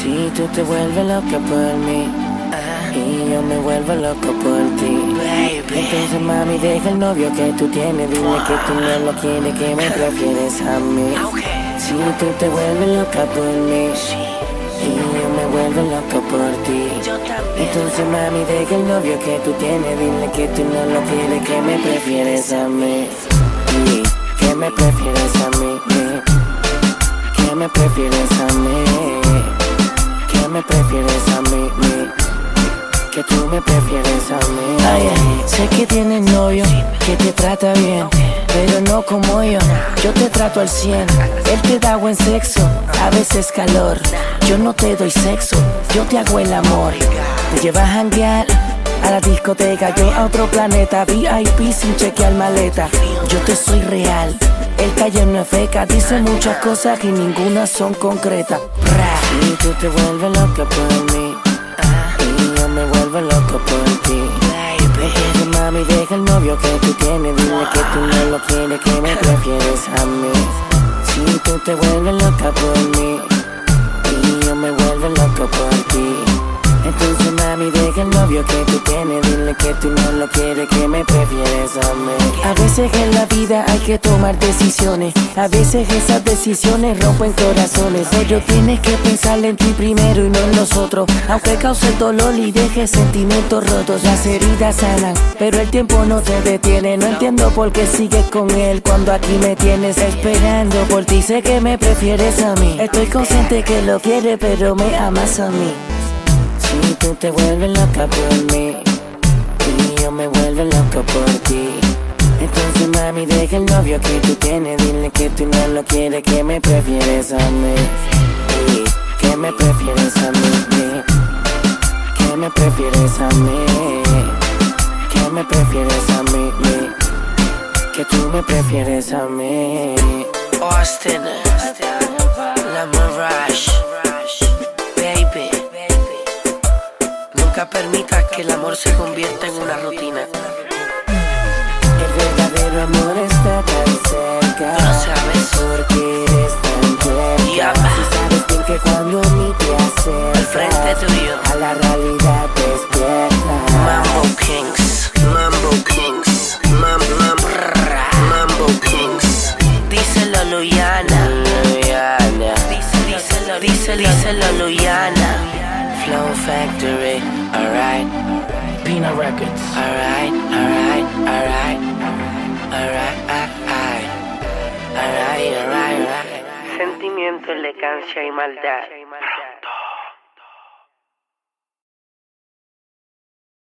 Si tú te vuelves loca por mí y yo me vuelvo loco por ti, entonces mami deja el novio que tú tienes. Dile que tú no lo quieres, que me prefieres a mí. Si tú te vuelves loca por mí y yo me vuelvo loco por ti, entonces mami deja el novio que tú tienes. Dile que tú no lo quieres, que me prefieres a mí. Y que me prefieres a mí, que me prefieres a mí, que me prefieres a mí, que tú me prefieres a mí. Ay, ay, sé que tienes novio que te trata bien, pero no como yo te trato al 100. Él te da buen sexo, a veces calor. Yo no te doy sexo, yo te hago el amor. Te llevas a janguear a la discoteca, yo a otro planeta. VIP sin chequear maleta. Yo te soy real, el calle no es feca. Dice muchas cosas y ninguna son concretas. Si tú te vuelves loca por mí y yo me vuelvo loco por ti, entonces mami deja el novio que tú tienes. Dile que tú no lo quieres, que me prefieres a mí. Si tú te vuelves loca por mí y yo me vuelvo loco por ti, entonces mami deja el novio que tú tienes. Dile que tú no lo quieres, que me prefieres a mí. A veces en la vida hay que tomar decisiones, a veces esas decisiones rompen corazones, pero tienes que pensar en ti primero y no en los otros. Aunque cause dolor y deje sentimientos rotos, las heridas sanan, pero el tiempo no te detiene. No entiendo por qué sigues con él cuando aquí me tienes esperando por ti. Sé que me prefieres a mí, estoy consciente que lo quieres, pero me amas a mí. Si tú te vuelves loca por mí y yo me vuelvo loco por ti, entonces mami deja el novio que tú tienes. Dile que tú no lo quieres, que me prefieres a mí, que me prefieres a mí, que me prefieres a mí, que me prefieres a mí, que tú me prefieres a mí. Austin, La Mirage, baby. Nunca permitas que el amor se convierta en una rutina. El verdadero amor está tan cerca, ¿tú no sabes? porque eres tan tierna. Si sabes bien que cuando a mí te acercas, Al frente tuyo, a la realidad despierta. Mambo Kings, Mambo Kings, Mambo Kings. Díselo Luyana, díselo Luyana. Flow Factory, alright. Peanut Records. Alright. Sentimiento, elegancia y maldad.